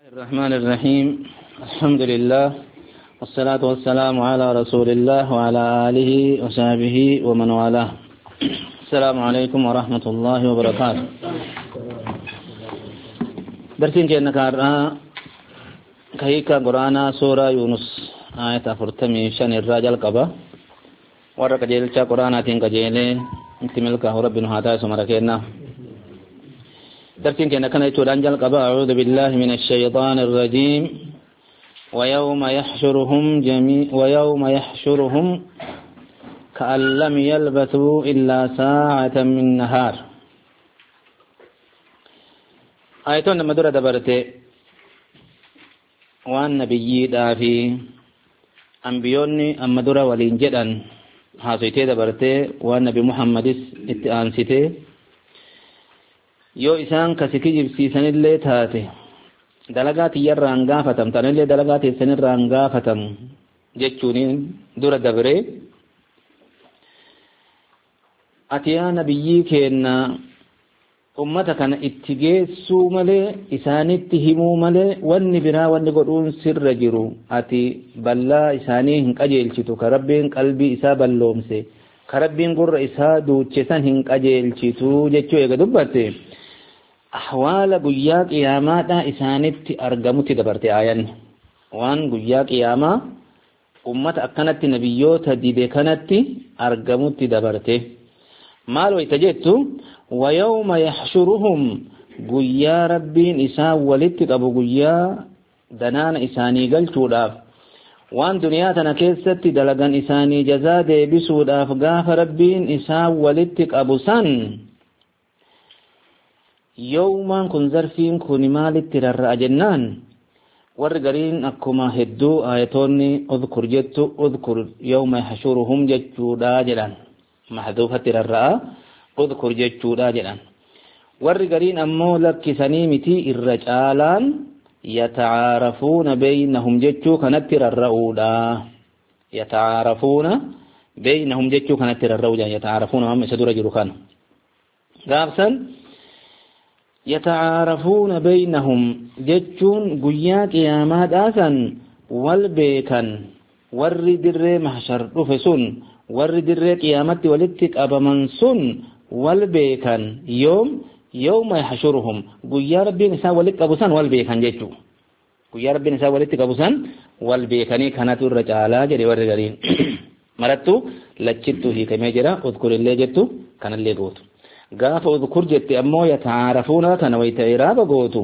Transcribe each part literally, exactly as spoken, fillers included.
الرحمن الرحيم. الحمد لله والصلاة والسلام على رسول الله وعلى آله وصحبه ومن والاه. السلام عليكم ورحمة الله وبركاته. درسين كأنك كارا كهيكا قرانا سورة يونس آية فرتمي شن الرجال قبا ورق جيلتا قرانا تين كجيلي انتملك ربنا هذا سمركينا. درسين كأنك نيتو الأنجل قبا. أعوذ بالله من الشيطان الرجيم. ويوم يحشرهم جميع ويوم يحشرهم كأن لم يلبثوا إلا ساعة من نهار. آياتون لما دورة دبرته وان نبيي دافي أنبيوني أما دورة ولين جدا حاسيته دبرته وان نبي محمد اتآنسته yoo isaan kasiki jibsiisanillee taate dalagaa tiyyarraan gaafatam tanillee dalagaa teessanirraan gaafatam jechuun dura dabre ati yaa nabiyyii keenna ummata kana itti geessuu malee isaanitti himuu malee wanni biraa wanni godhuun sirra jiru ati ballaa isaanii hin qajeelchitu ka rabbiin qalbii isaa balloomse ka rabbiin gurra isaa duuchesan hin qajeelchitu jechuu eega dubbatte ahwaala guyyaa qiyaamaadha isaanitti argamutti dabarte aayan waan guyyaa qiyaamaa ummata akkanatti nabiyyoota dide kanatti argamutti dabarte maal wayta jettu wayawma yaxshuruhum guyyaa rabbiin isaa walitti qabu guyyaa danaana isaanii galchuudhaaf waan duniyaa tana keessatti dalagan isaanii jazaa deebisuudhaaf gaafa rabbiin isaa walitti qabu san yawmaan kun zarfiin kun maalitti rarra'a jennaan warri gariin akkuma hedduu ayatoonni udhkur jettu udhkur yawma yahshuruhum jechuudha jedhan mahdhuufatti rarra'a udhkur jechuudha jedhan warri gariin ammoo lakkisanii miti irra caalaan yatacaarafuuna baynahum jechuu kanatti rarra'uudha yatacaarafuuna baynahum jechuu kanatti rarra'uudha yatacaarafuuna amma isa dura jiru kana gaafsan يتعارفون بينهم جتون قيا قياما داسا والبيكن ور در محشر رفسون ور در قيامت ولتك أبمنسون والبيكن يوم يوم يحشرهم قيا ربي نساء ولك أبسان والبيكن جتو قيا ربي نساء ولتك أبسان والبيكني كانت الرجالة جري ورقرين مرتو لجتو هي كما جرى اذكر اللي جتو كان اللي قوتو قاف اذكر جت أمو يتعارفون كان ويتعراب قوتو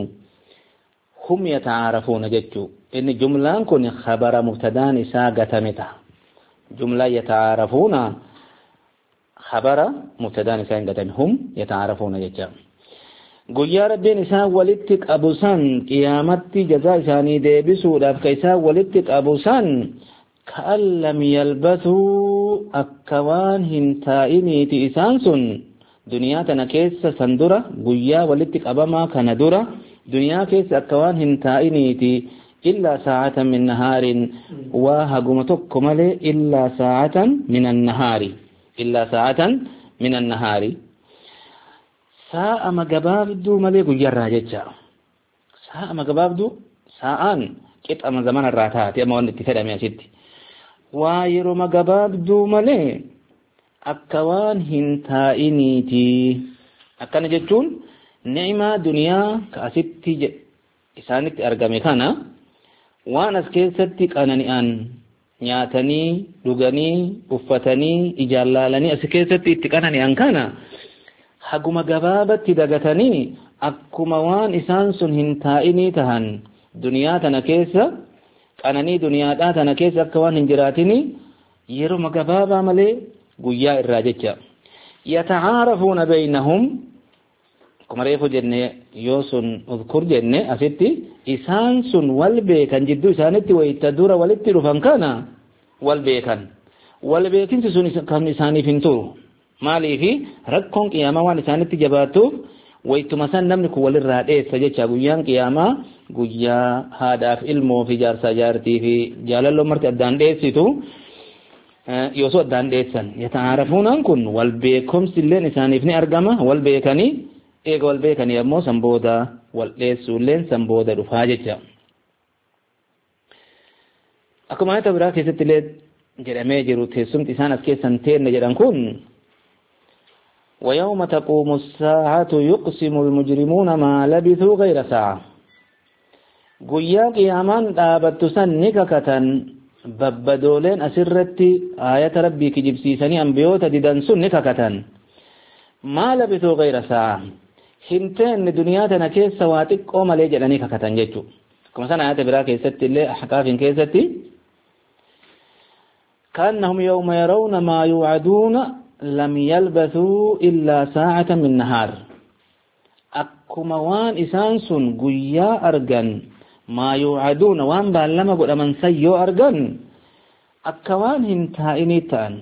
هم يتعارفون جتو إن جملة كن خبر مبتدان ساقة متى جملة يتعارفون خبر مبتدان ساقة هم يتعارفون جتو قيا ربين إساء ولدتك أبو سان قيامت جزاء ساني ديبسو لافك إساء ولدتك أبو سان كأن لم يلبثوا أكوان هنتائني تئسان سن duniyaa tana keessa san dura guyyaa walitti qabamaa kana dura duniyaa keessa akka waan hin taa'iniiti illaa saa'atan min nahaarin waa haguma tokko malee illaa saa'atan min annahaari illaa saa'atan min annahaari saa'ama gabaabduu malee guyyaarraa jecha saa'ama gabaabduu saa'aan qixama zamanarraa taate amma wanti itti fedhame asitti waa yeroma gabaabduu malee akka waan hin taa'iniiti akkana jechuun ni'imaa duniyaa ka asitti isaanitti argame kana waan as keessatti qanani'an nyaatanii dhuganii uffatanii ijaallaalanii as keessatti itti qanani'an kana haguma gabaabatti dagatanii akkuma waan isaan sun hin taa'inii tahan duniyaa tana keessa qananii duniyaadhaa tana keessa akka waan hin jiraatinii yeroo gabaabaa malee guyyaa irraa jecha yatacaarafuuna baynahum akkuma reefu jenne yoo sun udhkur jenne asitti isaan sun wal beekan jidduu isaanitti wayta dura walitti dhufan kana wal beekan wal beekinsi sun kan isaaniif hin turu maaliifi rakkoon qiyaamaa waan isaanitti jabaatuuf waytuma san namni kun walirraa dheessa jecha guyyaan qiyaamaa guyyaa haadhaaf ilmoo fi jaarsaa jaartii fi jaalalloo marti addaan dheessitu yoosoo addaan dheessan yataarafuunaan kun wal beekumsi illeen isaaniif ni argama wal beekanii eega wal beekanii ammoo san booda wal dheessuulleen san booda dhufaa jecha akkuma ayata biraa keessatti illee jedhamee jiru teessumti isaan as keessan teenne jedhan kun ويوم تقوم الساعة يقسم المجرمون ما لبثوا غير ساعة قيا قياما دابت سنك كتن ببدولين أسرتي آية ربي كجبسيسني أنبيوت ددن سنك كتن ما لبثوا غير ساعة هنتين دنياتنا كيس سواتك قوم ليجلني كتن جيتشو كما سنة آية برا كيستي اللي أحقاف كيستي كأنهم يوم يرون ما يوعدون لم يلبثوا إلا ساعة من نهار أكما وان إسانسون قيا أرغن ما يوعدون وان بالما قد من سيو أرغن أكوان هنتائني تان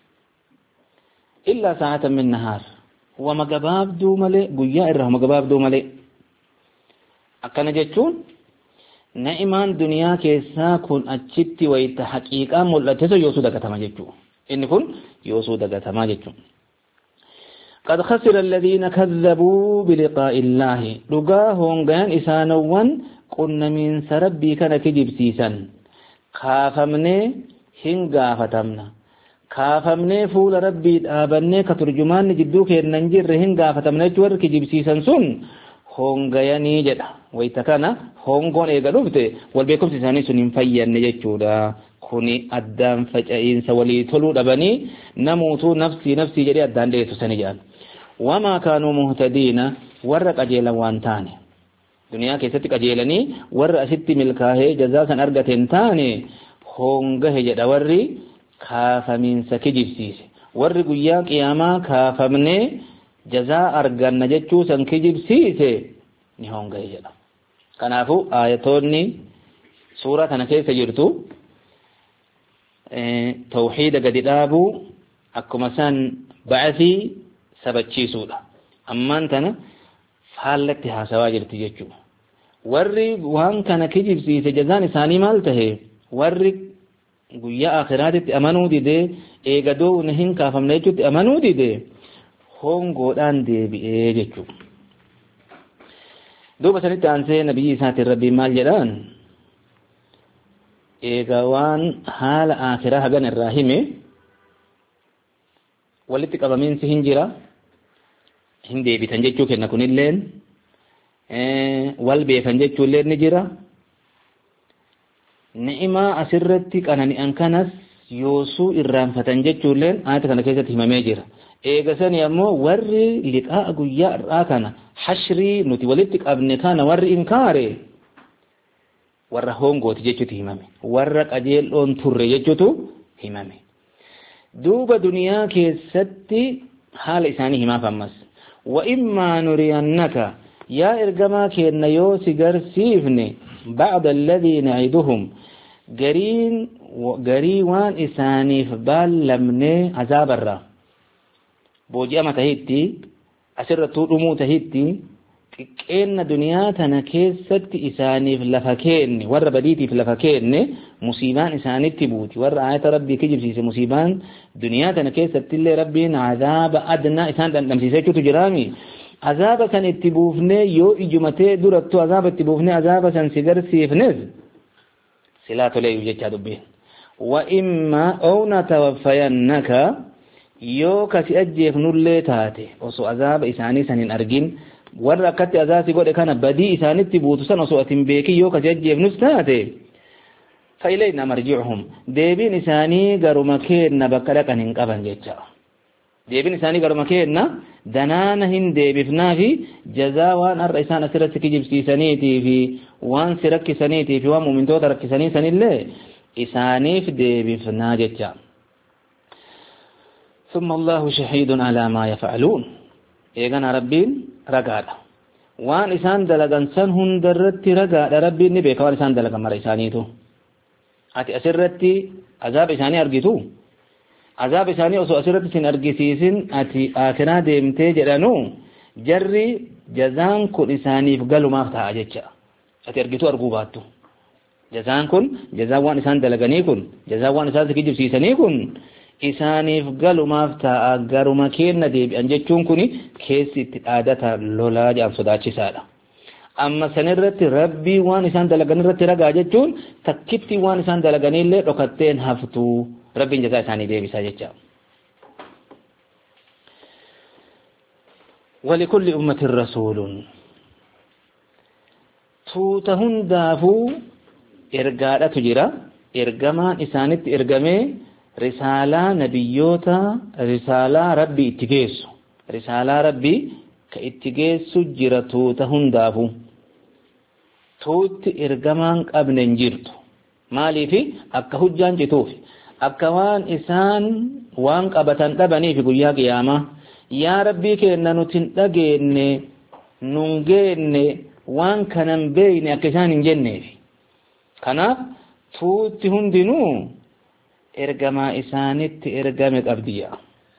إلا ساعة من نهار ومقباب دو ملي قيا إره مقباب دو ملي أكنا جتشون نعمان دنيا كيسا كون أجبتي ويت حقيقة ملتسو يوسو دكتما جتشو إن كن يوسو دكتما جتشو قد خسر الذين كذبوا بلقاء الله لقاهم غان إسانوان قلنا من سربي كان كجب سيسا خافمني هنغا فتمنا خافمني فول ربي آبني كترجمان جدوك ننجر هنغا فتمنا جور كجب سيسا سن هنغياني جدا ويتكانا هنغون إيغا دفته والبيكم سيساني سنين فيان نججودا كوني أدام فجأين سولي تلو دبني نموتو نفسي نفسي جري أدان ديتو سنجان وما كانوا مهتدين ورق أجيلا وانتاني دنيا كيستك أجيلاني ورق ست ملكاه جزاسا أرغتين تاني هنغه جدا وري كافمين سكجب سيسي ورق قيام قياما كافمني جزاء أرغن نججو سنكجب سيسي نهونغه جدا كنافو آياتوني سورة نكيس جرتو توحيد قد دابو أكما سان بعثي سبتشي سودا أما أنتنا فالتها سواجر تججو ورّي وان كان كجب سيسي جزان ثاني مالته ورّي قويا آخرات أمنو دي دي إيقادو نهين كافم نيجو أمنو دي دي هون قودان دي بإيججو دوبا سنت أنسي نبي ساتي ربي مال جلان إيقاوان حال آخرها غن الراهمي ولتك أبامين سهنجرا هندي بتنججو كنا كن اللين والبي فنججو اللين نجرا نعما أسرتك أنني أنكنس يوسو إرام فتنججو اللين آيات كان كيسة همامي جرا إيقاسان يمو ورّي لقاء قياء راكنا حشري نتي ولتك أبنكان ورّي إنكاري warra hongooti jechuutu himame warra qajeelloon turre jechuutu himame duuba duniyaa keessatti haala isaanii himaaf ammas wa immaa nuriyannaka yaa ergamaa keenna yoo si garsiifne ba'da alladhii na'iduhum gariin garii waan isaaniif baallamnee azaabarra booji'ama tahitti asirrattuu dhumuu tahitti xiqqeenna duniyaa tana keessatti isaaniif lafa keenne warra badiitiif lafa keenne musiibaan isaanitti buuti warra ayata rabbii kijibsiise musiibaan duniyaa tana keessatti illee rabbiin azaaba adnaa isaan dhandhamsiise jechuutu jiraami azaaba san itti buufnee yoo ijumatee durattu azaaba itti buufnee azaaba san si garsiifnes silaa toleeyyu jechaa dubbiin wa imma aw natawaffayannaka yoo kasi ajjeefnullee taate osoo azaaba isaanii san hin argin warra akkatti azaasi godhe kana badii isaanitti buutu san osoo atin beekin yoo kasi ajjeefnus taate fa ilayna marji'uhum deebiin isaanii garuma keenna bakka dhaqan hin qaban jecha deebiin isaanii garuma keenna danaana hin deebifnaa fi jazaa waan har'a isaan asirratti kijibsiisaniitii fi waan si rakkisaniitii fi waan mu'mintoota rakkisanii sanillee isaaniif deebifnaa jecha ثم الله شهيد على ما يفعلون إيغانا ربين رقادا وان إسان دلغان سن هندرت رقادا ربين نبيك وان إسان دلغان مر إسانيتو أتي أسرتي عذاب إساني أرقيتو عذاب إساني أسو أسرتي سن أرقيسيسن أتي آخنا ديمتي جرانو جري جزان كن إساني فقالوا ما افتح أجيتشا أتي أرقيتو أرقوباتو جزان كن جزان وان إسان دلغاني كن جزان وان إسان سكيجب سيساني كن isaaniif galumaaf ta'a garuma keenna deebi'an jechuun kuni keessi itti dhaadata lolaa jedhan sodaachisaadha amma sanirratti rabbii waan isaan dalagan irratti ragaa jechuun takkitti waan isaan dalaganillee dhokatteen haftu rabbiin jazaa isaanii deebisaa jecha ولكل أمة رسول توتهن دافو إرقادة تجرى إرقمان إسانت إرقامي رسالة نبيوتا رسالة ربي اتقيسو رسالة ربي كاتقيسو جرى توتهن دافو توت إرقمان قبل نجرتو مالي في أكا هجان جتوفي أكا وان إسان وان قبتان تبني في قيا قيامة يا ربي كأننا نتنتقين ننجين وان كان بين أكسان جنة كان توت هندنو إرقما إسانت إرقامت أبدية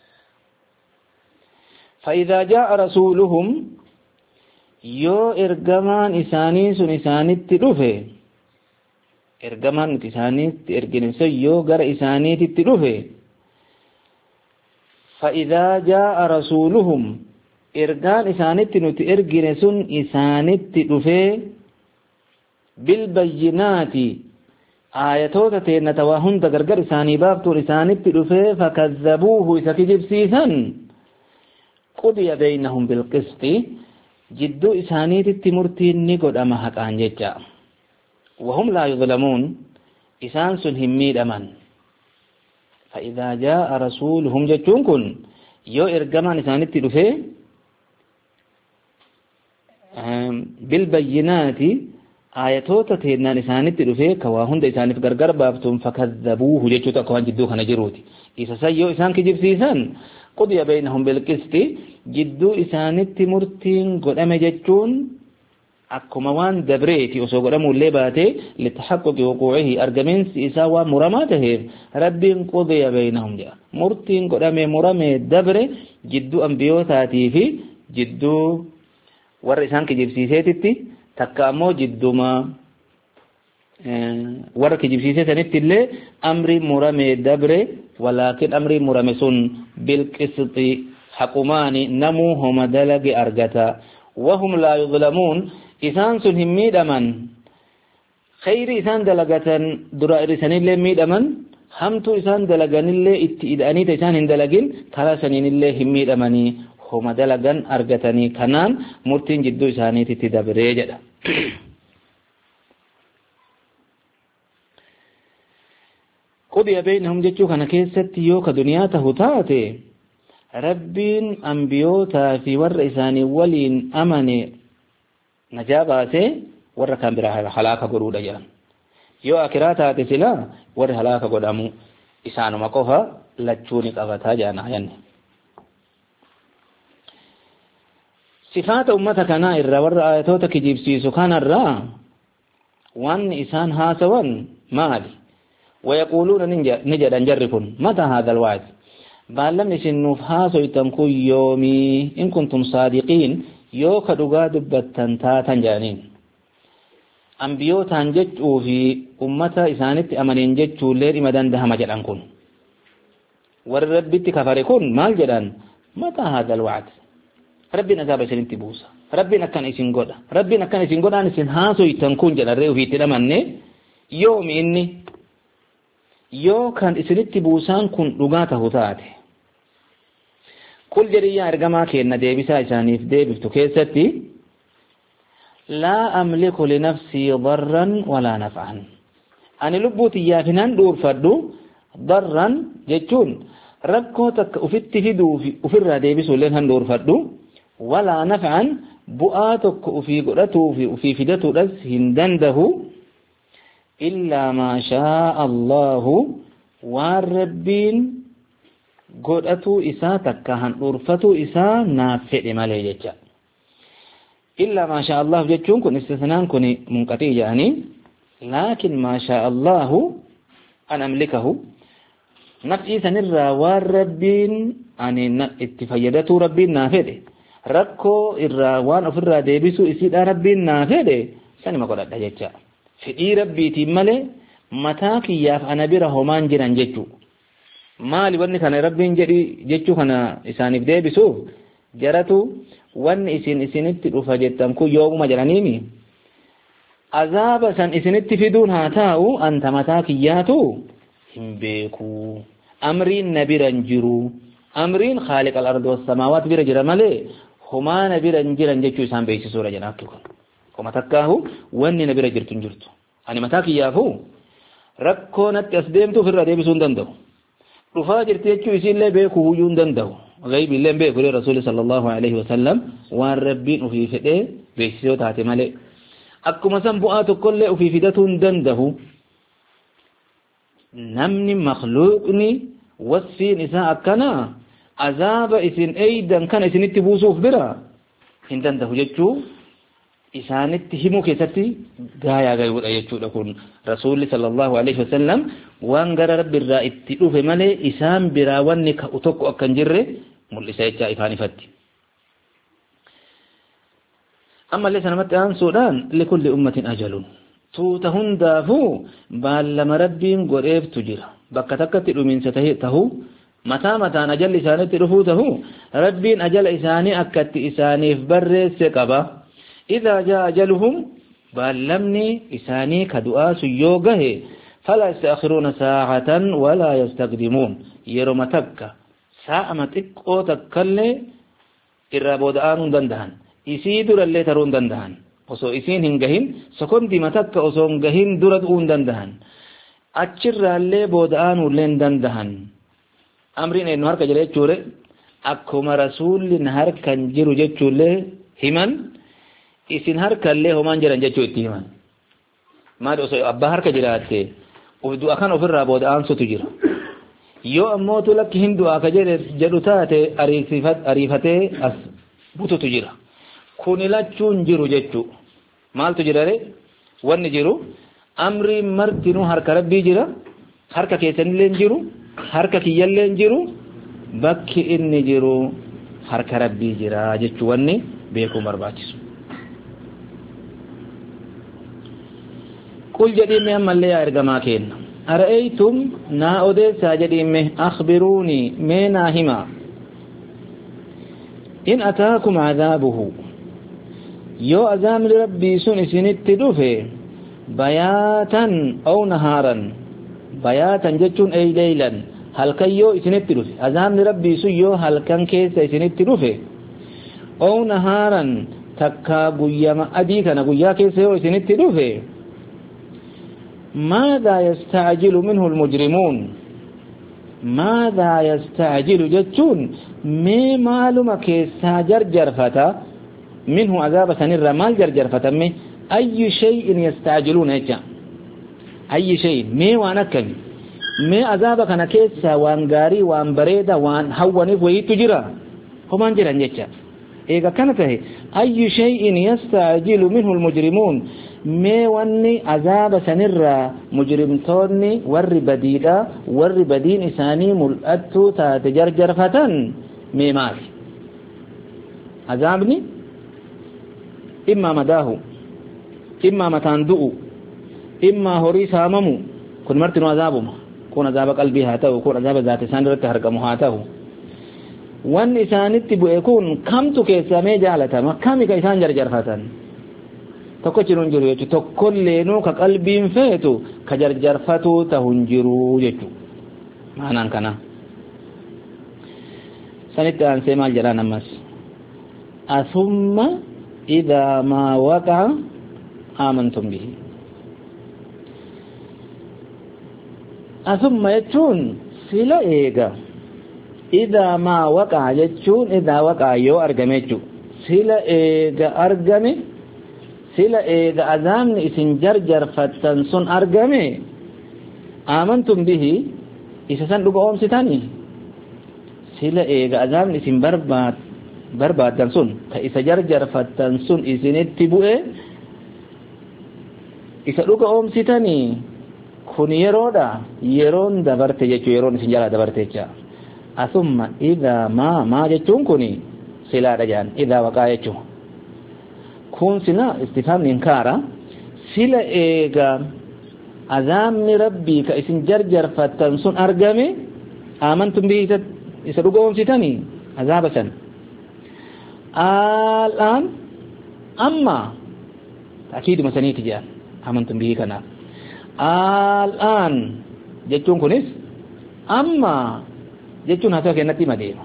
فإذا جاء رسولهم يو إرقمان إساني سن إسانت رفه إرقمان إسانت إرقنسو يو غر إسانت رفه فإذا جاء رسولهم إرقان إسانت نت إرقنسون إسانت رفه بالبينات آياتوت تينتواهن تقرقر إساني بابتو إسانت رفه فكذبوه إساكجب سيسا قضي بينهم بالقسط جدو إسانيت التمرتين نقود أما حقان ججا وهم لا يظلمون إسان سنهميد أمان فإذا جاء رسولهم جتون كن يو إرقمان إسانيت دفه بالبينات آياتوتا تهدنا إسانيت دفه كواهن دا إسانيت غرغر بابتم فكذبوه جتو تقوان جدو خنا جروتي إسا سيو إسان كجب سيسان قضي بينهم بالقسط جدو إسانيت مرتين قدام جتون akkuma waan dabreeti osoo godhamu illee baate litahaqquqi wuquu'ihi argaminsi isaa waan muramaa taheef rabbiin qudiya baynahum jedha murtiin godhame murame dabre jidduu ambiyootaatii fi jidduu warra isaan kijibsiiseetitti takka ammoo jidduma warra kijibsiisee sanitti illee amri murame dabre walaakin amri murame sun bilqisxi haqumaani namuu homa dalage argata wahum laa yuzlamuun إسان سنهم ميدمن خير إسان دلقتن درائر إسان اللي ميدمن همتو إسان دلقن اللي إداني تإسان هندلقين تلاسنين اللي هم ميدمني هما دلقن أرقتني كنان مرتين جدو إساني تتدبري جدا قضي بينهم جتشو كان كيست يوك دنياته تاتي ربين أنبيوتا في ور إساني ولين أمني نجاباته ور كان برا هلاك غرودا جان يو اخراتا تسلا ور هلاك غدامو اسانو مكوفا لچوني قبتا جانا ين صفات امتك نا الر ور ايتوتك جيبسيسو كان الر وان اسان هاسون مالي ويقولون نجا نجا نجركن متى هذا الوعد بالم نسنوف هاسو يتنكو يومي ان كنتم صادقين yoo ka dhugaa dubbattan taatan jaaniin ambiyootaan jechuu fi ummata isaanitti amanin jechuullee dhima dandahama jedhan kun warri rabbitti kafare kun maal jedhan mataa haadal wa'ad rabbiin azaaba isinitti buusa rabbiin akkan isin godha rabbiin akkan isin godhaan isin haasoytan kun jedharree ofiitti dhamanne yoomi inni yoo kan isinitti buusaan kun dhugaa tahu taate قل جريا ارغما كينا ديبسا اسانيف ديبفتو كيستي لا املك لنفسي ضرا ولا نفعا اني لبوتي يافنان دور فدو ضرا جچون ركو تك افت فيدو في افر ديبسو لن دور فدو ولا نفعا بؤاتك في قدتو في في فدتو دس هندنده الا ما شاء الله والربين godhatu isaa takka han dhurfatu isaa naaf fedhe malee jecha illa ma sha Allah jechuun kun istisnaan kun munqati jaani lakin ma sha Allah an amlikahu nafsi sanirra waan rabbiin ani itti fayyadatu rabbiin naaf fedhe rakkoo irraa waan ofirraa deebisu isiidha rabbiin naaf fedhe sanima godhadha jecha fedhii rabbiitiin malee mataa kiyyaaf ana bira homaan jiran jechuu maali wanni kana rabbiin jedhi jechuu kana isaaniif deebisuuf jaratu wanni isin isinitti dhufa jettan kun yoomuma jedhaniimi azaaba san isinitti fiduun haa ta'u anta mataa kiyyaatu hin beeku amriin na biran jiru amriin khaaliq al-ardi was-samaawaat bira jira malee humaa na biran jiran jechuu isaan beeksisuudha jedha akki kun kuma takkaahu wanni na bira jirtu hin jirtu ani mataa kiyyaafu rakkoo natti as deemtu ofirraa deebisuu hin danda'u dhufaa jirti jechuu isiillee beekuu huyyuu hin danda'u غيب الله بيقول الرسول صلى الله عليه وسلم وان ربين في فدي بيسيو تاتي مالي اكما سنبؤات كل في فدة دنده نمني مخلوقني وصفي نساء كنا عذاب اسن ايدا كان اسن اتبوسوف برا ان دنده جتشو اسان اتهمو كيستي غايا غيبود ايجو لكون رسول صلى الله عليه وسلم وان غر رب الرا اتلوف مالي اسان برا واني كأتوكو اكن جره ملسا يجا إفاني فتي أما اللي سنمت عن سودان لكل أمة أجل توتهن دافو بالما ربين قريب تجير بكتك تلو من ستهيته متى متى أجل إساني تلفوته ربين أجل إساني أكت إساني فبر سكبا إذا جاء أجلهم بالمني إساني كدؤاس يوغه فلا يستأخرون ساعة ولا يستقدمون يرمتك ساعة تقو تكلي إرابودآن دندهن isii durallee taruun dandahan osoo isiin hin gahin sekondima takka osoo hin gahin dura du'uun dandahan achirraallee booda'aanuullee hin dandahan amriin eenyu harka jira jechuure akkuma rasuulli harkan jiru jechuullee himan isin harkallee homaan jiran jechuu itti himan maali osoo abbaa harka jiraatte uf du'a kan ofirraa booda'aansutu jira yoo ammootu lakki hin du'aa ka jedhu taate ariifatee as bututu jira kuni lachuun jiru jechu maaltu jirare wanni jiru amri martinu harka rabbii jira harka keessanillee jiru harka kiyyallee jiru bakki inni jiru harka rabbii jira jechu wanni beekuu barbaachisu qul jedhime ammallee yaa ergamaa kenna ara'aytum naa odeessaa jedhime akhbiruuni mee naa hima in ataakum cadaabuhu yoo azaabni rabbii sun isinitti dhufe bayaatan aw nahaaran bayaatan jechuun ay leylan halkan yoo isinitti dhufe azaabni rabbii sun yoo halkan keessa isinitti dhufe aw nahaaran takkaa guyyama adii kana guyyaa keessa yoo isinitti dhufe maadaa yastacjilu minhu almujrimuun maadaa yastacjilu jechuun mee maaluma keessaa jarjarfata منه عذاب سنر مال جرجر فتمه أي شيء يستعجلون هجا أي شيء مي وانكم مي عذابك أنا كيسا وان غاري وان بريدا وان هواني وهي تجرى هم انجرا نجا إذا كانت هي أي شيء يستعجل منه المجرمون مي واني عذاب سنر مجرم توني ور بديدا ور بدين إساني ملأتو تاتجرجر فتن مي مال عذابني إما مداه إما متان دؤ إما هوري ساممو كن مرتن عذابهم كون عذاب قلبي هاته كون عذاب ذات ساندرت هرقمو هاته وان إسانت بؤكون كم تكيسامي جالتما كم كيسان جرجر فتن tokko jiru jiru jechuudha tokkolleenu ka qalbiin feetu ka jarjarfatu tahun jiru jechuudha maanaan kana sanitti aansee maal jedhaan ammas asumma idaa maa waqa'a aamantum bihi asumma jechuun sila eega idaa maa waqa'a jechuun idaa waqa'a yoo argame jechuudha sila eega argame sila eega azaabni isin jarjarfattan sun argame aamantum bihi isa san dhuga oomsitanii sila eega azaabni isin barbaad barbaaddan sun ka isa jarjarfattan sun isinitti bu'e isa dhuga oomsitanii kun yeroodha yeroon dabarte jechuu yeroon isin jalaa dabarte jecha asumma idaa maa maa jechuun kuni silaadha jaan idaa waqaa jechuu kun sila istifhaamni inkaara sila eega azaabni rabbii ka isin jarjarfattan sun argame aamantum bihi isa dhuga oomsitanii azaaba san الآن أما تأكيد مسانية جان أمنتم به كنا الآن جتون كنس أما جتون هاتوا كنتي مدينة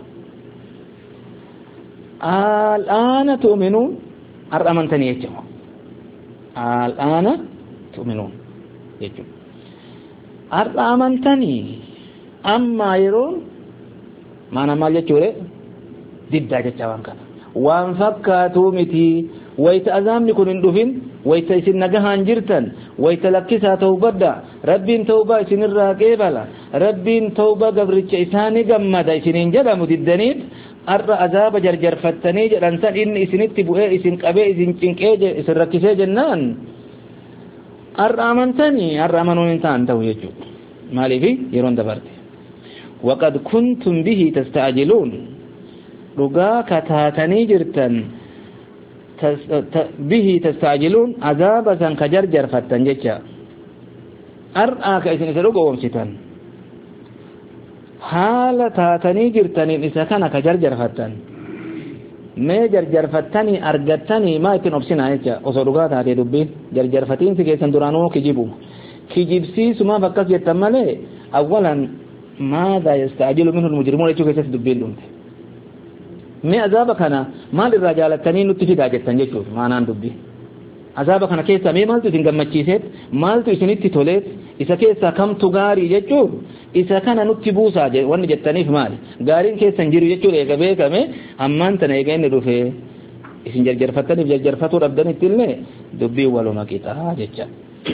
الآن تؤمنون أرأمنتني يجمع الآن تؤمنون يجمع أرأمنتني أما يرون ما نمال يجوري ضد جتوان كان وان فكاتو متي ويت أزامني كن اندفن ويت إسن نجهان جرتن ويت لكسا توبدا ربين توبا إسن الراقبلا ربين توبا قبرتش إساني قمدا إسن انجدا مددنيت أرى عذاب جرجر فتني جرانسان إن إسن اتبؤي إسن قبي إسن چنقي إسن ركسي جنان أرى أمنتني أرى أمنون انتان تو يجو مالي في يرون دبرتي وقد كنتم به تستعجلون رقا كتاتني جرتن به تستعجلون عذابا كجرجر فتن جيشا أرآك إسن إسلوك ومستن حالة تاتني جرتني إسا كان كجرجر فتن ما جرجر فتني أرغتني ما يتن أبسنا جيشا وصدقات هذه دبين جرجر فتين سيكيسن درانو كجيبو كجيبسي سما فكس يتمالي أولا ماذا يستعجل منه المجرمون يتو كيسس دبين دمت ما عذابك أنا مال الرجال التنين نتفيد أجتن جيشوف ما أنا دبي عذابك أنا كيسا مي مالتو تنقم مجيسيت مالتو إسنتي توليت إسا كيسا كم تغاري جيشوف إسا كان نتبوسا جي وان جتنيف مالي غارين كيسا نجيرو جيشوف إيقا بيكا مي أمان تنايقين ندوفي إسن جرجر فتني بجرجر فتو ربدن التلني دبي ولو مكيتا جيشا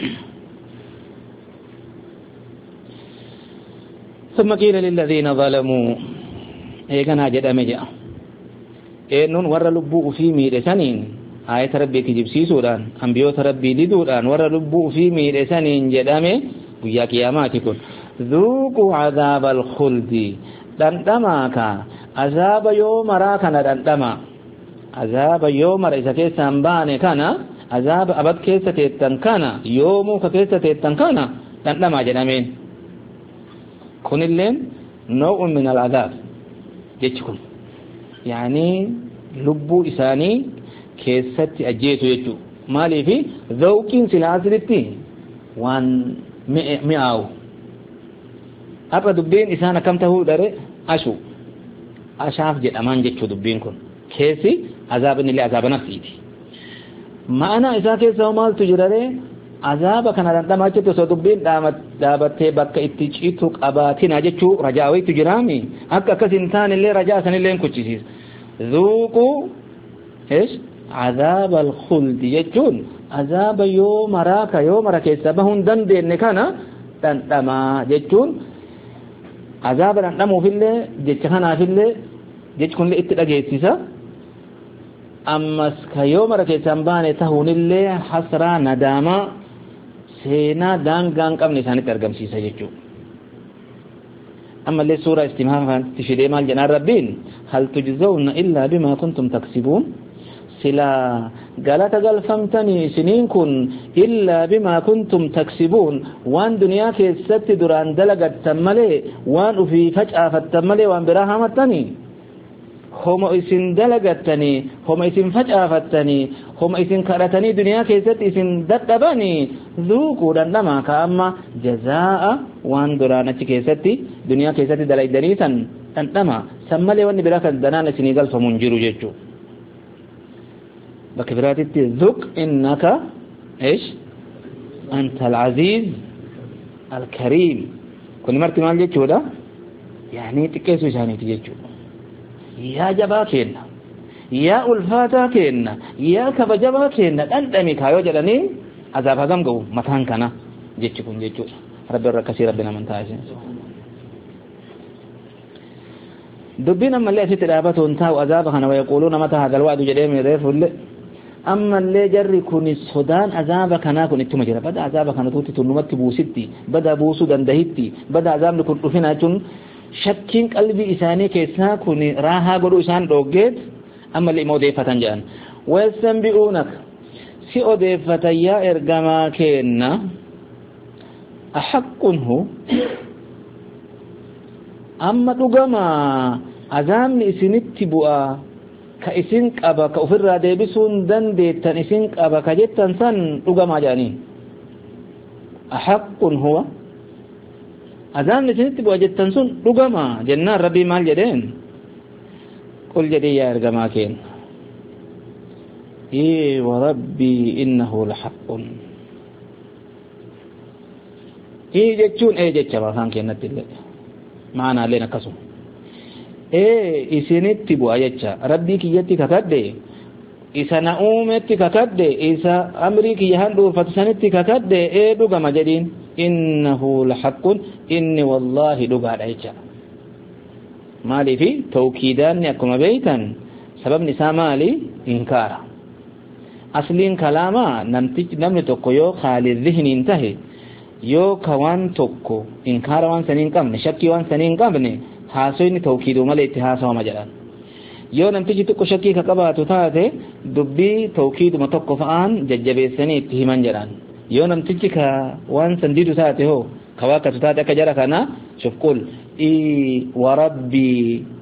ثم قيل للذين ظلموا إيقنا جد أمجأ إنون ور لبوء في ميرسانين آية ربي كجبسي سودان أنبيوت ربي ديدودان ور لبوء في ميرسانين جدامي ويا قياماتكم ذوقوا عذاب الخلد دندماكا عذاب يوم راكنا دندما عذاب يوم رئيسا كيسا انباني كان عذاب أبد كيسا تيتن كان يومو كيسا تيتن كان دندما جدامين كن اللين نوع من العذاب جيتكم يعني لبو إساني كيست أجيتو يجو مالي في ذوقين سلاسلتي وان مئاو أبا دبين إسانا كم تهو داري أشو أشاف جد أمان جيتو دبين كن كيسي عذابني اللي عذاب نفسيتي ما أنا إسا كيسا ومال تجراري عذابا كان دندما جتو سو دبين دابتي بكا اتجيتو قباتنا جتو رجاوي تجرامي أكا كسنتان اللي رجاسن اللي انكوشيسيس ذوقوا إيش عذاب الخلد يجون عذاب يوم راك يوم راك يسبهون دندين كان دندما جتون عذاب دندمو في اللي جتخنا في اللي جتكون اللي اتدقيتسيسا أمس كيوم راك يسنباني تهون اللي حسرا نداما سينا دانغان قبل ثاني ترجم سيسا يجو أما اللي سورة استمهام تشيدي مال جنار ربين هل تجزون إلا بما كنتم تكسبون سلا قالت قال فمتني سنين كن إلا بما كنتم تكسبون وان دنيا كيست دران دلقت تملي وان في فجأة فتملي وان براها متني هم اسن دلقتني هم اسن فجأة فتني هم اسن كرتني دنيا كيست اسن دقبني ذوقوا دندما كأما جزاء وان درانة كيست دنيا كيست دلائدني سن دندما سمالي وان براك دنانة سنيقل فمنجرو جيجو بكبرات ذوق إنك إيش أنت العزيز الكريم كل مرت مال جيجو ده يعني تكيسو شاني تجيجو يا جبا كينا يا ألفاتا كينا يا كبجبا كينا أندمي كايو جدني عذاب هزم قو متان كنا جيتشكم جيتشو رب الركسي ربنا من تاسين دبنا من اللي أسيت الآبات وانتهوا عذابها ويقولون متى هذا الوعد جديم يريف أما اللي جري كون السودان عذابك أنا كون إتما جرى بدأ عذابك أنا توتي تنمت بوستي بدأ بوسو دندهتي بدأ عذاب نكون رفنا جن شكين قلبي إساني كيسا كوني راها قدو إسان دوغيت أما اللي موديفة جان ويستنبئونك سي أوديفة يا إرقما كينا أحق هو أما تقما عذاب إسنت بؤا كإسين قبا كأفر ديبسون دن ديتن إسين قبا كجتن سن رقما جانين أحق هو أذان نسنت بوجتن سن رقما جنان ربي مال جدين قل جدي يا رقما كين إيه وربي إنه لحق إيه جتشون إيه جتشا باسان كينت اللي معنا لنا كسو إيه إسنت بوجتشا ربي كي يتي ككده إسا نعومت ككده إسا أمريكي يهندو فتسنت ككده إيه دوغا مجدين إنه لحق إني والله دوغا رأيشا مالي في توكيدان يكما بيتا سبب نساء مالي إنكارا أصلين كلاما نمتج نمني توكو يو خالي الذهن انتهي يو كوان توكو إنكارا وان سنين قمني شكي وان سنين قمني حاسوين توكيدو مالي اتحاسا ومجران يو نمتج توكو شكي كقباتو تاتي دبي توكيدو متوكو فآن ججبه سني اتهمان جران يو نمتج كا وان سنديدو تاتي هو كواكا تاتي كجرا كانا شوف قول إي وربي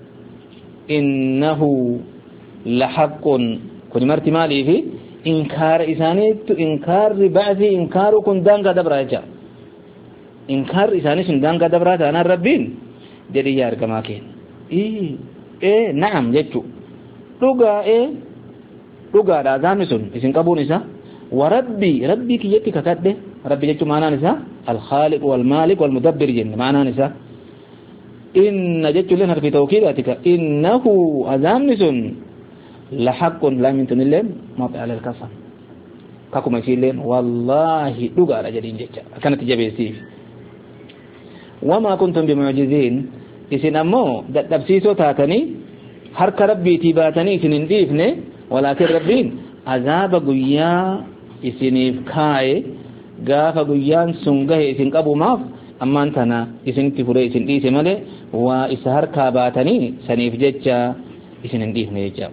إنه لحق كوني مرتي مالي في إنكار إسانيت إنكار بعثي إنكار كن دانغا دبراجا إنكار إساني سن دانغا دبراجا أنا ربين جدي يار كما كين إيه إيه نعم جتشو لغا إيه لغا دازان سن إسن قبون إسا وربي ربي كي يتي ككده ربي جتشو معنا نسا الخالق والمالك والمدبر جن معنا نسا إن جتشو لنا في توكيداتك إنه أزام سن لحق لا من تنلم ما على الكفن كاكو مسيلين والله دوغا رجلين جتا كانت جبيسي وما كنتم بمعجزين اسنمو دبسيسو تاتني حرك ربي تباتني سنين ديفني ولكن ربين عذاب غيا اسنيف كاي غافا غيان سنغه اسن قبو ماف اما انتنا اسن تفوري اسن ديسه مله واسهر كاباتني سنيف جتا اسن ديفني جتا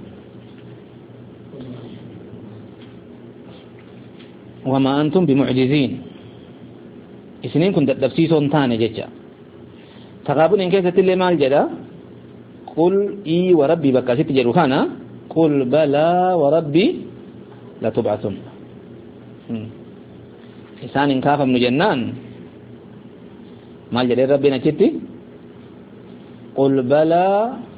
وما أنتم بمعجزين إسنين كنت تفسيسون تاني جيجا تقابل إن كيسة اللي مال جدا قل إي وربي بكاسيت جروخانا قل بلا وربي لا تبعثون إسان إن كافة من جنان مال جدا ربنا كتي قل بلا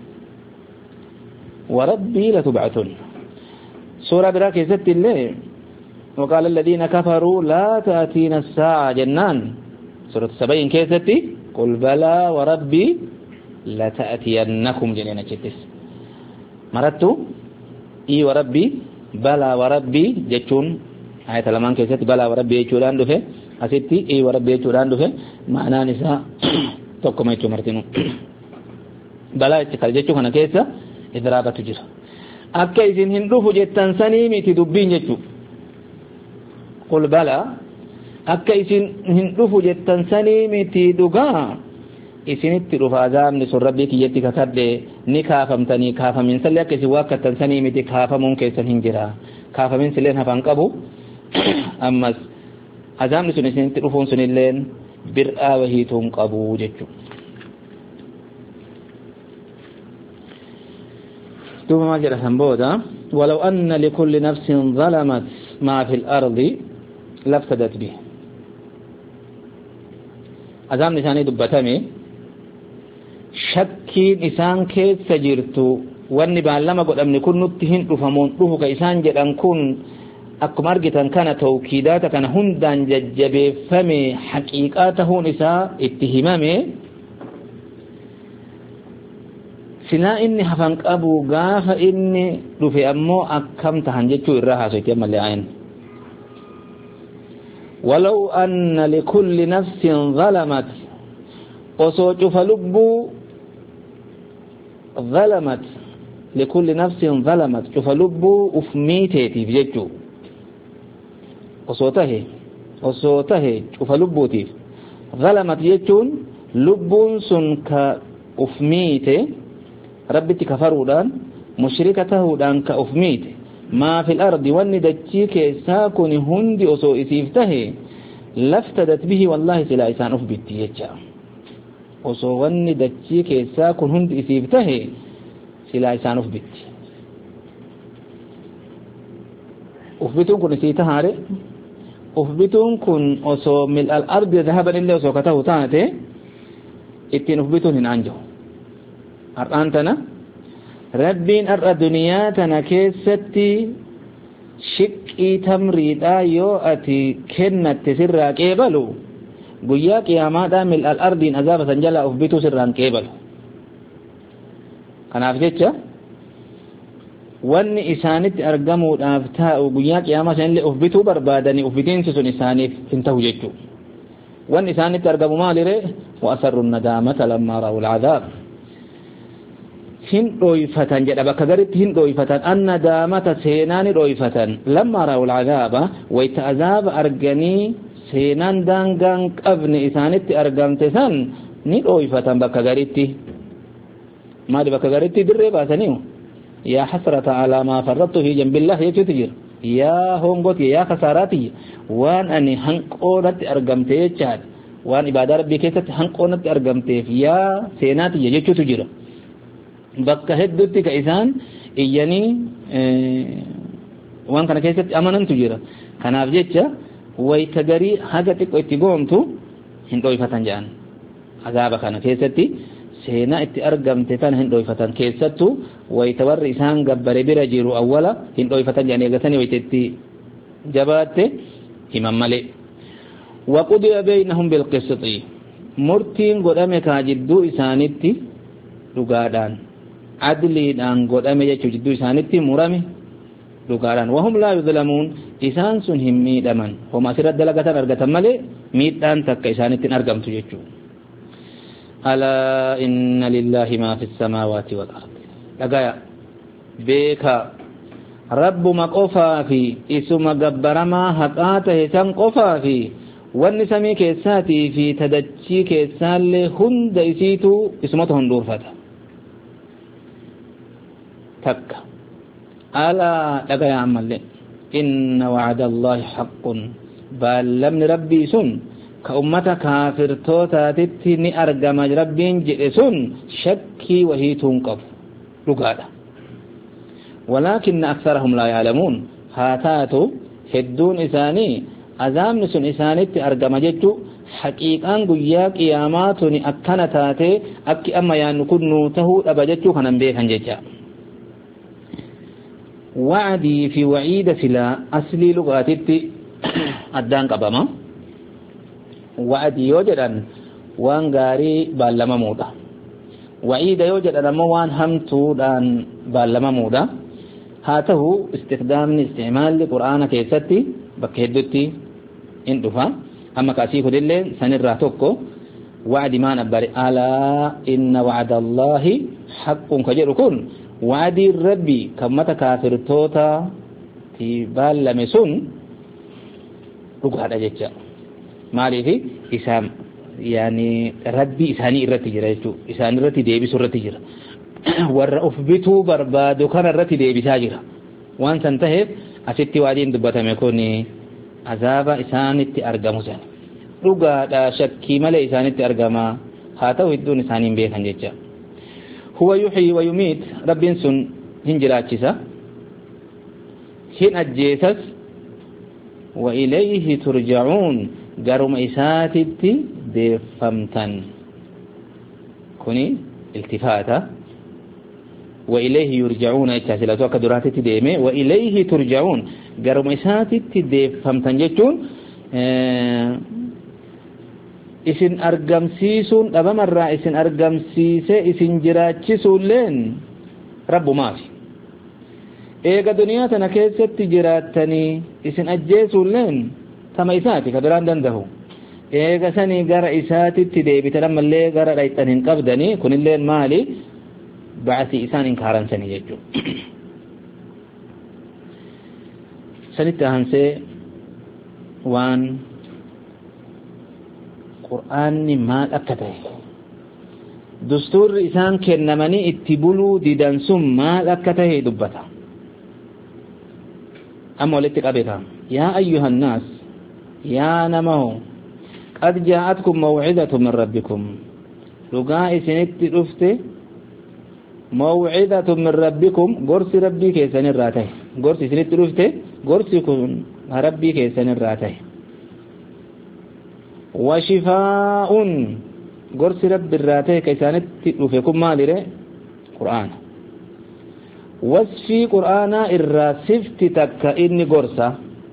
وربي لا تبعثون سورة برا كيسة اللي وقال الذين كفروا لا تأتينا الساعة جنان سورة السبعين كيستي قل بلى وربي لتأتينكم جنين كتس مرتو إي وربي بلى وربي جتشون آية لمان كيستي بلى وربي يجولان دوفه أسيتي إي وربي يجولان دوفه معنى نساء توقما يجو مرتنو بلى يتكال جتشو هنا كيسا إذرابة تجر أكا إذن هندوفو جتان سنيمي تدبين جتشو قل بلى akka isin hin dhufu jettan sanii miti dhugaa isinitti dhufa azaabni sun rabbii kiyyatti kakadde ni kaafamtanii kaafamin sallee akka isin waakkattan sanii miti kaafamuun keessan hin jira kaafamin silleen hafan qabu ammas azaabni sun isinitti dhufuun sunilleen bir'aa wahiituun qabu jechuu دوما ما جرى سنبودا ولو أن لكل نفس ظلمت ما في الأرض لفتدت به أزام نساني دبتامي شكين إسان كيس سجرتو واني بعلما قد أمني كن نتهن رفمون رفك إسان جدن كن أكما أرغتان كان توكيداتا كان هندان ججبه فمي حقيقاته نساء اتهمامي سنا إني حفنك أبو غاف إني رفي أمو أكم تهنجتو إراها سيتي أما اللي عين ولو أن لكل نفس ظلمت وصوت فلبو ظلمت لكل نفس ظلمت فلبو أفميتي بججو وصوته وصوته فلبوتي ظلمت يجون لبون سنك أفميتي ربي كفرودان مشركته دان كأفميت ما في الأرض وندتشيك ساكن هندي أسو إسيفته لافتدت به والله سلا إسان أفبت يجا أسو وندتشيك ساكن هندي إسيفته سلا إسان أفبت ufbituun kun isii tahaare ufbituun kun osoo mil al ardi dhahaban illee osoo katahu taate ittiin ufbituun hin anjahu har'aan tana rabbiin har'a duniyaa tana keessatti shiqqii tamriidhaa yoo ati kennatte sirraa qeebalu guyyaa qiyaamaadhaa mil al ardiin azaaba san jalaa ufbituu sirraan qeebalu kanaaf jecha wanni isaanitti argamuudhaaf taa'u guyyaa qiyaamaa sanillee ufbituu barbaadanii ufbitiinsi sun isaaniif hin ta'u jechuu wanni isaanitti argamu maalire wa asarru nadaamata lammaa ra'u al'adaab hin dhoyfatan jedha bakka garitti hin dhoyfatan anna daamata seenaani dhoyfatan lammaa ra'u al'adaaba wayta azaaba arganii seenaan daangaan qabne isaanitti argamte san ni dhoyfatan bakka garitti maali bakka garitti dirree baasanii يا حسرة على ما فرطت في جنب الله يتجر يا هونغوتي يا خساراتي وان اني هنقونت ارغمتي يچاد وان عبادة ربي كيست هنقونت ارغمتي يا سيناتي يجو تجر بك هدتي كإسان إياني اه وان كان كيست امانن تجر كان افجيچا ويتغري حاجتك ويتغومتو هندوي فتن جان عذاب كان كيستي seenaa itti argamte tan hin dhoyfatan keessattu waytawarri isaan gabbare bira jiru awwala hin dhoyfatan jedhanii eegatanii waytetti jabaatte himan malee waqudiya baynahum bilqisti murtiin godhame kaa jidduu isaanitti dhugaadhaan adliidhaan godhame jechuu jidduu isaanitti murame dhugaadhaan wahum laa yuzlamuun isaan sun hin miidhaman homa asirratti dalagatan argatan malee miidhaan takka isaanitti hin argamtu jechuu ألا إن لله ما في السماوات والأرض لقايا بيكا رب ما قفا في اسم قبر ما حقاته سن قفا في والنسمي كيساتي في تدجي كيسان لهند إسيتو اسمته هندور فتا تك ألا لقايا عمال إن وعد الله حق بل لم ربي سن كأمة كافر توتا تتني أرقم ربين جئسون شكي وهي تنقف لقادة ولكن أكثرهم لا يعلمون هاتاتو هدون إساني أزامن سن إساني أرقم جئتو حقيقا قياك إياماتني أكنا تاتي أكي أما يانكن نوته أبجتو خنن بيكا جئتا وعدي في وعيد فلا أصلي لغاتي أدان قبما وعدي يوجدان وان غاري بالما مودا وعيد يوجدان اما وان همتودان بالما مودا هاته استخدام استعمال القرآن كيستي بكيدتي ان دفا اما كاسي خدله سنرا توكو وعد ما نبر الا ان وعد الله حق كجركن وعد ربي كما كافر توتا تي بالمسون رغدا جچا maaliif isaan yaani rabbi isaanii irratti jira jechuudha isaan irratti deebisu irratti jira warra of bituu barbaadu kana irratti deebisaa jira waan san ta'eef asitti waadiin dubbatame kun azaaba isaanitti argamu san dhugaadha shakkii malee isaanitti argama haa ta'u hedduun isaanii hin beekan jecha huwa yuhyi wa yumiit rabbiin sun hin jiraachisa hin ajjeesas wa ilayhi turja'uun garuma isaatitti deeffamtan kuni iltifaata wa ilayhi yurja'uuna jecha silatu akka duraatitti deeme wa ilayhi turja'uun garuma isaatitti deeffamtan jechuun isin argamsiisuun dhabamarraa isin argamsiise isin jiraachisuulleen rabbumaafi eega duniyaa tana keessatti jiraattanii isin ajjeesuulleen tama isaati ka biraan dandahu eega sanii gara isaatitti deebitan ammallee gara dhayxan hin qabdanii kunilleen maali ba'asii isaan inkaaran sanii jechuu sanitti aansee waan qur'aanni maal akka ta'e dusturri isaan kennamanii itti buluu didan sun maal akka ta'e dubbata amma walitti qabeta yaa ayyuhan naas yaa namaho qad jaa'atkum maw'idatu min rabbikum dhugaa isinitti dhufte maw'idatu min rabbikum gorsi rabbii keessanirraa ta'e gorsi isinitti dhufte gorsi kun rabbii keessan irraa ta'e wa shifaa'un gorsi rabbi irraa ta'e ka isaanitti dhufe kun maalire qur'aana wasfii qur'aanaa irraa sifti takka inni gorsa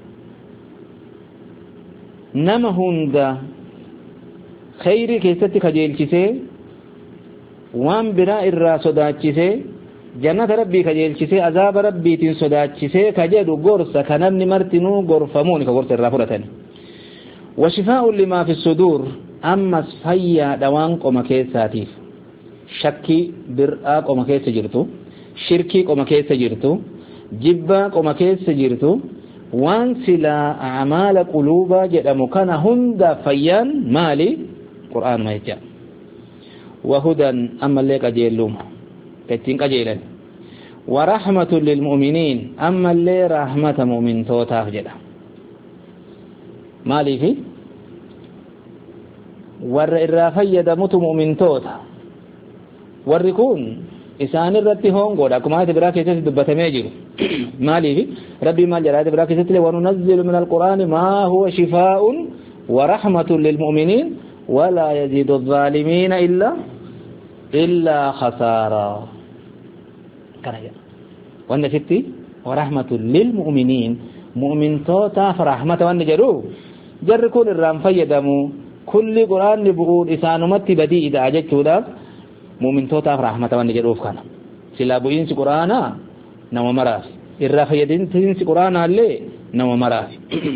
nama hunda khayrii keessatti kajeelchisee waan biraa irraa sodaachisee jannata rabbii kajeelchisee azaaba rabbiitiin sodaachisee ka jedhu gorsa ka namni martinuu gorfamuun ka gorsa irraa fudhatani washifaa'un limaa fi suduur ammas fayyaadha waan qoma keessaatiif shakkii bir'aa qoma keessa jirtu shirkii qoma keessa jirtu jibbaa qoma keessa jirtu waan silaa a'maala quluubaa jedhamu kana hunda fayyaan maali qur'aanuma jecha wahudan ammallee qajeelluma ittiin qajeelan warahmatun lilmu'miniin ammallee rahmata mu'mintootaaf jedha maaliifi warra irraa fayyadamutu mu'mintoota warri kun isaan irratti hongoodha akkuma ayata biraa keessatti dubbatamee jiru maaliifi rabbii maal jedha ayata biraa keessatti wanunazzilu min alqur'aani maa huwa shifaa'un warahmatun lilmu'miniin walaa yaziidu adh-dhaalimiina illa illaa khasaaraa kana jedha wanni asitti warahmatun lilmu'miniin mu'mintootaaf rahmata wanni jedhu jarri kun irraan fayyadamu kulli qur'aanni bu'uun isaanumatti badiidha jechuudhaaf mu'mintootaaf rahmata wanni jedhuuf kana silaa bu'iinsi qur'aanaa nama maraaf irraa fayyadinsi qur'aanaa illee nama maraaf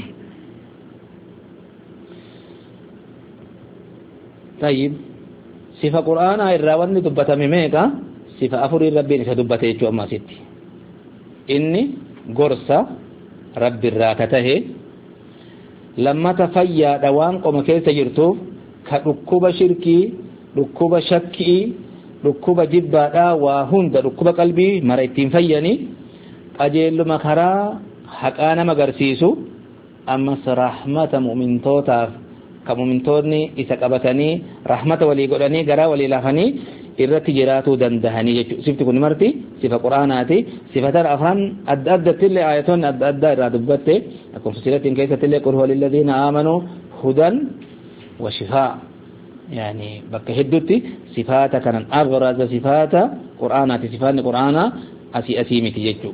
tayyib sifa qur'aanaa irraa wanni dubbatame meeqa sifa afurii rabbiin isa dubbate jechuu amma asitti inni gorsa rabbi irraa ka tahe lammata fayyaadha waan qoma keessa jirtuuf ka dhukkuba shirkii dhukkuba shakkii dhukkuba jibbaadhaa waa hunda dhukkuba qalbii mara ittiin fayyanii qajeelluma karaa haqaa nama agarsiisu ammas rahmata mu'mintootaaf ka mu'mintoonni isa qabatanii rahmata walii godhanii garaa walii laafanii irratti jiraatuu dandahanii jechuudha sifti kun marti sifa qur'aanaati sifatan afaan adda addattillee ayatoonni adda addaa irraa dubbatte akkuma fusilattiin keessattillee qul huwa lilladhiina aamanuu hudan wa shifaa يعني بك هدوتي صفات كان أبرز صفات قرآن صفات القرآن أسي أسيمي تججو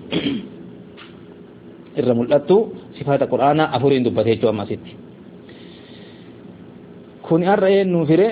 الرملتو صفات القرآن أفورين دبته جو ما ستي كون أرأي نوفره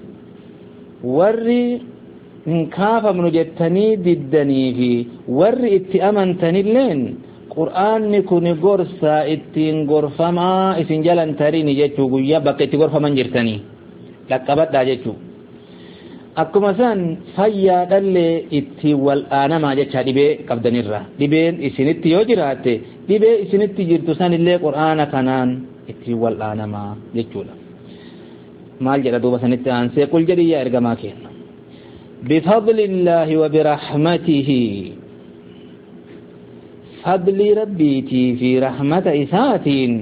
ورّي نكافة من جتني ضدني في ورّي اتأمن تنيلين قرآن نكون غرسا اتين غرفما اسنجلن تريني جتو قويا بك اتي غرفما جرتني lakkabadhaa jechuu akkuma san fayyaadhallee itti wal'aanamaa jecha dhibee qabdanirra dhibeen isinitti yoo jiraatte dhibee isinitti jirtu sanillee qur'aana kanaan itti wal'aanamaa jechuudha maal jedha duuba sanitti aansee qul jedhi yaa ergamaa kenna bifadlillaahi wa birahmatihi fadli rabbiitii fi rahmata isaatiin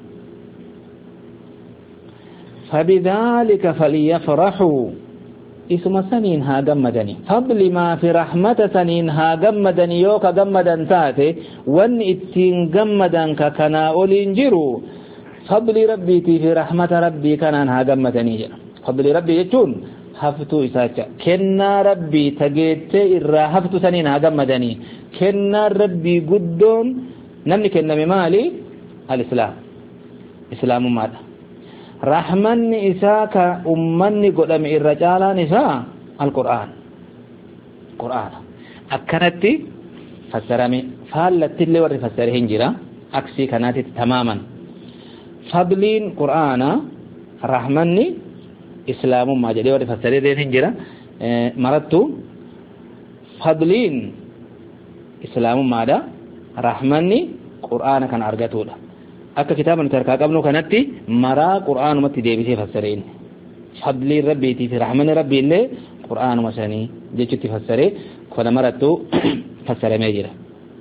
فبذلك فليفرحوا اسم سنين ها جمدني فضل ما في رحمة سنين ها جمدني يوكا جمدن تاتي وان اتين جمدن كنا أولينجروا فضل ربي في رحمة ربي كان ها جمدني فضل ربي يجون هفتو إساچا كنا ربي تجيت إرا هفتو سنين ها جمدني كنا ربي قدون نمني كنا ممالي الإسلام إسلام ماذا رحمن إساك أمني قدام الرجال نساء القرآن قرآن أكنت فسرمي فالت اللي وري فسره هنجرا أكسي كانت تماما فضلين قرآن رحمني إسلام ما جدي وري فسره هنجرا اه مرتو فضلين إسلام ما دا رحمني قرآن كان أرجتو له akka kitaaba nuti harkaa qabnu kanatti maraa qur'aanumatti deebisee fassareen fadlii rabbiitii fi rahmanni rabbii illee qur'aanuma sanii jechutti fassaree kana marattu fassaramee jira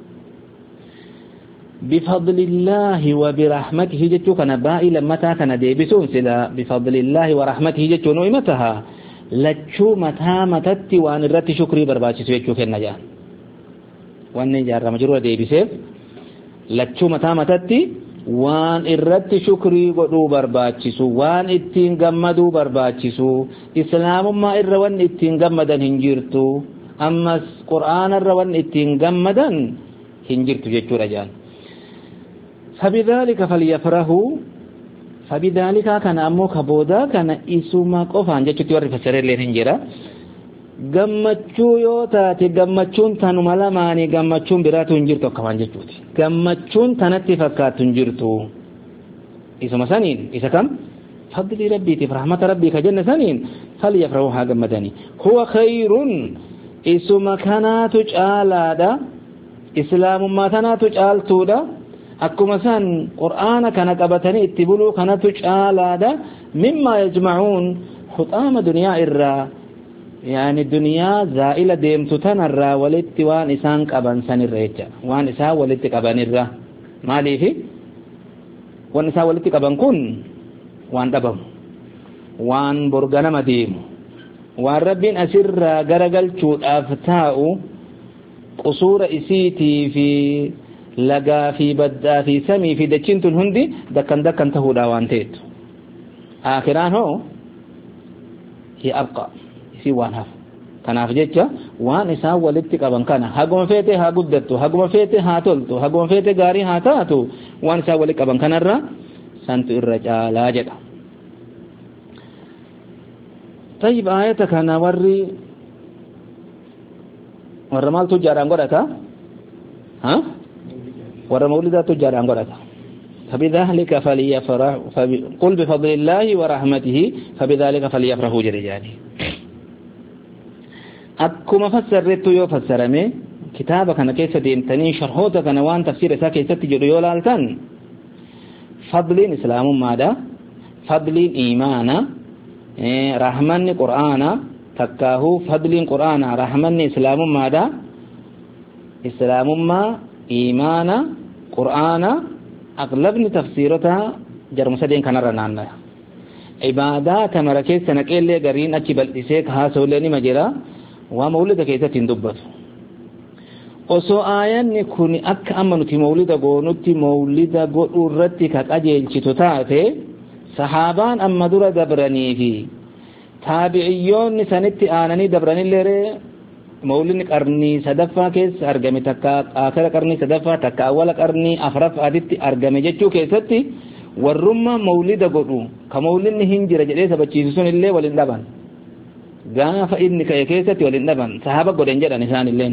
bifadlillaahi wa birahmatihi jechuu kana baa'ii lammataa kana deebisuun sila bifadlillaahi wa rahmatihi jechuun himataha lachuu mataa matatti waan irratti shukrii barbaachisu jechuu kenna jaan wanni jaarrama jirudha deebiseef lachuu mataa matatti waan irratti shukrii godhuu barbaachisu waan ittiin gammaduu barbaachisu islaamummaa irra waan ittiin gammadan hin jirtu ammas qur'aana irra waan ittiin gammadan hin jirtu jechuudha jaan fabidhalika falyafrahu fabidhalika kana ammoo kabooda kana isuma qofaan jechuutti warri fassarellee hin jira gammachuu yoo taate gammachuun tanuma lamaanii gammachuun biraatu hin jirtu akkawaan jechuuti gammachuun tanatti fakkaatu hin jirtu isuma saniin isa kam fadli rabbiitiif rahmata rabbii ka jenne saniin falyafrahu haa gammadanii huwa khayrun isuma kanaatu caalaadha islaamummaa tanaatu caaltuudha akkuma san qur'aana kana qabatanii itti buluu kanatu caalaadha mimmaa yajma'uun huxaama duniyaa irraa يعني الدنيا زائلة ديمتو تنرى ولدت وان إسان قبان سنرى وان إسان ولدت قبان الرى ما لي في وان إسان ولدت قبان كن وان دبم وان برغانا مديم وان ربين أسر غرقل چود أفتاء قصور إسيتي في لغا في بدا في سمي في دچنت الهندي دكان دكان تهودا وان تيت آخران هو هي أبقى si waan haf kanaaf jecha waan isaa walitti qaban kana haguma feete haa guddattu haguma feete haa toltu haguma feete gaarii haa taatu waan isaa walitti qaban kanarra santu irra caalaa jedha طيب آية كان وري ورا مال تجاران غدتا ها ورا مولدا تجاران غدتا فبذلك فليفرح قل بفضل الله ورحمته فبذلك فليفرحوا جرياني akkuma fassarreettu yoo fassarame kitaaba kana keessa deemtanii sharhoota kana waan tafsiira isaa keessatti jedhu yoo laaltan fadliin islaamummaadha fadliin iimaana rahmanni qur'aana takkaahu fadliin qur'aana rahmanni islaamummaadha islaamummaa iimaana qur'aana aqlabni tafsiirota jarma sadeen kanarra naannaya ibaadaa tamara keessa naqeellee gariin achi bal'isee kaasoolee nima jira waa mawlida keessatti hin dubbatu osoo aayanni kun akka amma nuti mawlida goonutti mawlida godhuu irratti ka qajeelchitu taate sahaabaan amma dura dabranii fi taabi'iyyoonni sanitti aananii dabranillee mawlidni qarnii sadaffaa keessa argame takka aakhira qarnii sadaffaa takka awwala qarnii afraffaatitti argame jechuu keessatti warrummaa mawlida godhu ka mawlidni hin jira jedhee sabachiisu sun illee waliin dhaban gaafa inni ka'e keessatti waliin dhaban sahaba godhan jedhan isaan illeen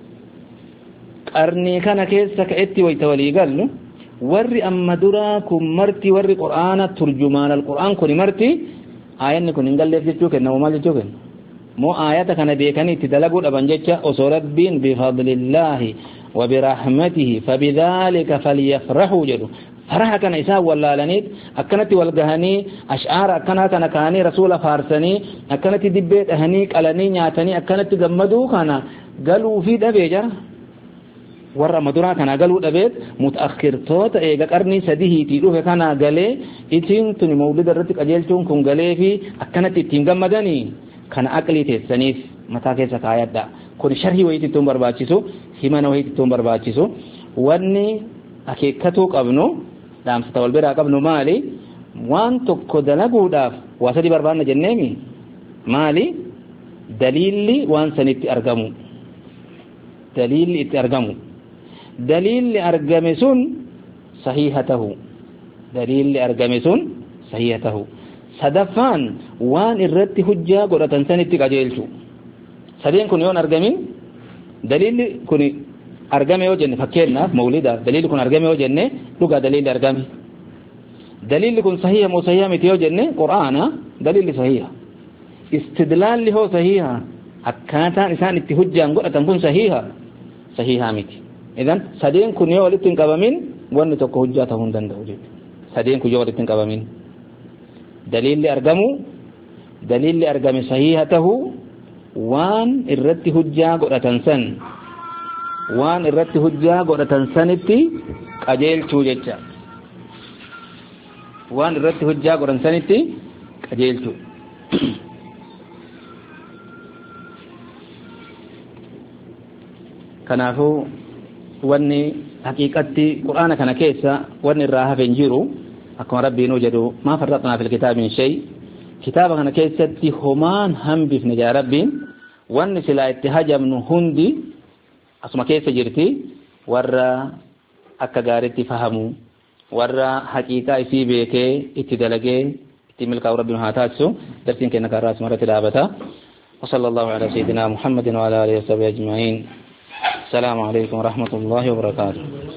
qarnii kana keessa ka'etti wayta walii gallu warri amma duraa kun marti warri qur'aana turjumaan alqur'aan kun marti aayanni kun hin galleef jechuu kenna moo maal jechuu kenna moo aayata kana beekanii itti dalaguu dhaban jecha osoo rabbiin bifadlillaahi wa birahmatihi fabidhalika falyafrahu jedhu faraha kana isaa wallaalaniit akkanatti walgahanii ash'aara akkana kana kaanii rasuula faarsanii akkanatti dibbee dhahanii qalanii nyaatanii akkanatti gammaduu kana galuu fi dhabee jara warra maduraa kana galuu dhabeet mutaakhirtoota eega qarnii sadihiitii dhufe kana galee itiin tuni mawlida irratti qajeelchuun kun galee fi akkanatti ittiin gammadanii kana aqlii teessaniif mataa keessa kaayadha kun sharhii wayitittuun barbaachisu himana wayitittuun barbaachisu wanni akeekkatuu qabnu dhaamsata wal biraa qabnu maali waan tokko dalaguudhaaf waa sadi barbaanna jenneemi maali daliilli waan sanitti argamu daliilli itti argamu daliilli argame sun sahiha tahu daliilli argame sun sahiha tahu sadaffaan waan irratti hujjaa godhatan sanitti qajeelchu sadeen kun yoon argamin daliilli kun argame yoo jenne fakkeenyaaf mawlida daliilli kun argame yoo jenne dhugaa daliilli argame daliilli kun sahiha moo sahiha miti yoo jenne qur'aana daliilli sahiha istidlaalli hoo sahiha akkaataan isaan itti hujjaan godhatan kun sahiha sahiha miti idan sadeen kun yoo walitti hin qabamin wanni tokko hujjaa ta'uu hin danda'u jechuudha sadeen kun yoo walitti hin qabamin daliilli argamu daliilli argame sahiha ta'uu waan irratti hujjaa godhatan san waan irratti hujjaa godhatan sanitti qajeelchuu jecha waan irratti hujjaa godhan sanitti qajeelchuu kanaafuu wanni حقيقتي قرآن كان كيسا وان الراها فنجيرو أكما ربي نوجدو ما فرطنا في الكتاب من شيء كتاب كان كيسا همان هم بفن جا ربي وان سلا اتهاج من هندي أسما كيسا جرتي ورى أكا غارتي فهمو ورى حقيقة في بيكي اتدلقي اتملك ربي مهاتاتسو درسين كينا كراس مرة دابتا وصلى الله على سيدنا محمد وعلى آله وصحبه أجمعين. السلام عليكم ورحمة الله وبركاته.